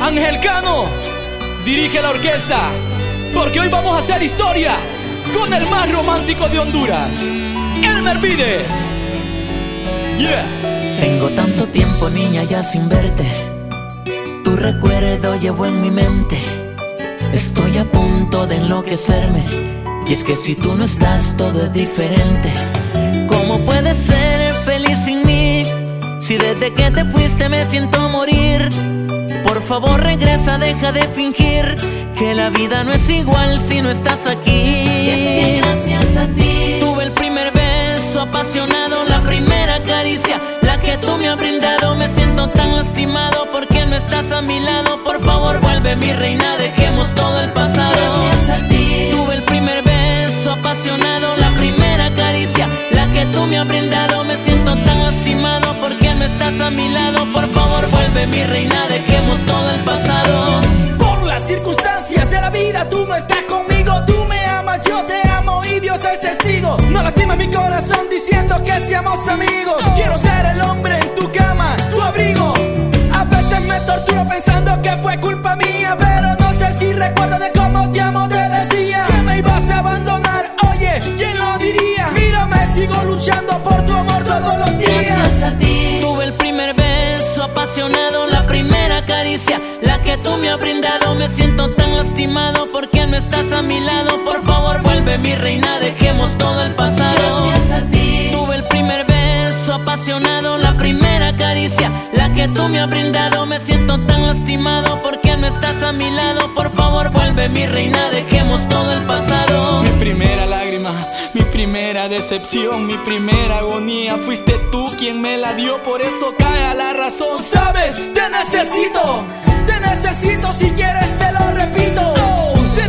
Ángel Cano dirige la orquesta, porque hoy vamos a hacer historia con el más romántico de Honduras, Elmer Vides. Yeah. Tengo tanto tiempo, niña, ya sin verte. Tu recuerdo llevo en mi mente. Estoy a punto de enloquecerme. Y es que si tú no estás, todo es diferente. ¿Cómo puedes ser feliz sin mí? Si desde que te fuiste me siento morir. Por favor regresa, deja de fingir que la vida no es igual si no estás aquí. Y es que gracias a ti tuve el primer beso apasionado, la primera caricia, la que tú me has brindado. Me siento tan lastimado porque no estás a mi lado. Por favor vuelve, mi reina, dejemos todo el pasado. Gracias a ti tuve el primer beso apasionado, la primera caricia, la que tú me has brindado. Me siento tan lastimado porque no estás a mi lado. Por favor vuelve, mi reina, dejemos todo el pasado. Por las circunstancias de la vida tú no estás conmigo. Tú me amas, yo te amo y Dios es testigo. No lastimes mi corazón diciendo que seamos amigos. Quiero ser el hombre en tu cama, tu abrigo. A veces me torturo pensando que fue culpa mía, pero no sé si recuerdas de cómo te amo. Te decía que me ibas a abandonar. Oye, ¿quién lo diría? Mírame, sigo luchando por tu amor todos los días. Gracias a ti tuve el primer beso apasionado, la primera caricia, la que tú me has brindado. Me siento tan lastimado porque no estás a mi lado. Por favor vuelve, mi reina, dejemos todo el pasado. Gracias a ti tuve el primer beso apasionado, la primera caricia, la que tú me has brindado. Me siento tan lastimado porque no estás a mi lado. Por favor vuelve, mi reina, dejemos todo el pasado. Mi primera lágrima, mi primera decepción, mi primera agonía, fuiste tú quien me la dio, por eso cae a la razón. Sabes, te necesito, si quieres te lo repito. Te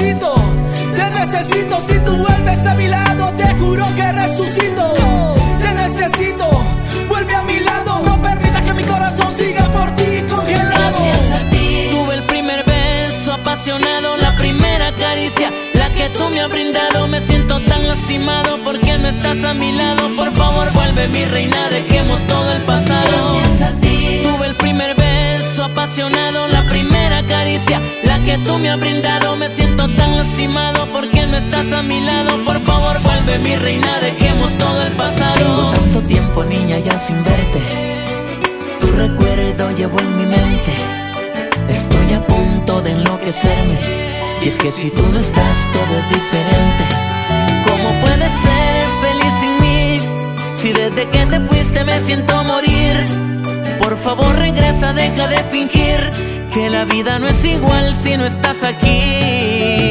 necesito, si tú vuelves a mi lado, te juro que resucito. Te necesito, vuelve a mi lado, no permitas que mi corazón siga por ti congelado. Gracias a ti tuve el primer beso apasionado, la primera caricia, la que tú me has brindado. Me siento tan lastimado porque no estás a mi lado. Por favor vuelve, mi reina, dejemos todo el pasado. Gracias a ti tuve el primer beso apasionado, la primera caricia, la que tú me has brindado. Me siento tan lastimado porque no estás a mi lado. Por favor vuelve, mi reina, dejemos todo el pasado. Tengo tanto tiempo, niña, ya sin verte. Tu recuerdo llevo en mi mente. Estoy a punto de enloquecerme. Y es que si tú no estás, todo es diferente. ¿Cómo puedes ser feliz sin mí? Si desde que te fuiste me siento morir. Por favor regresa, deja de fingir que la vida no es igual si no estás aquí.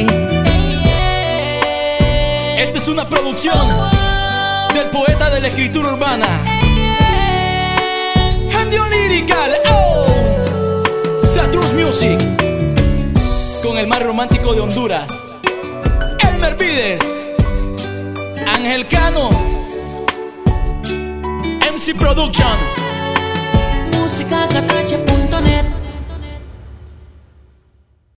Esta es una producción del poeta de la escritura urbana, Genio Lyrical, Satrus Music, con el más romántico de Honduras, Elmer Vides, Ángel Cano, MC Production. Música Catache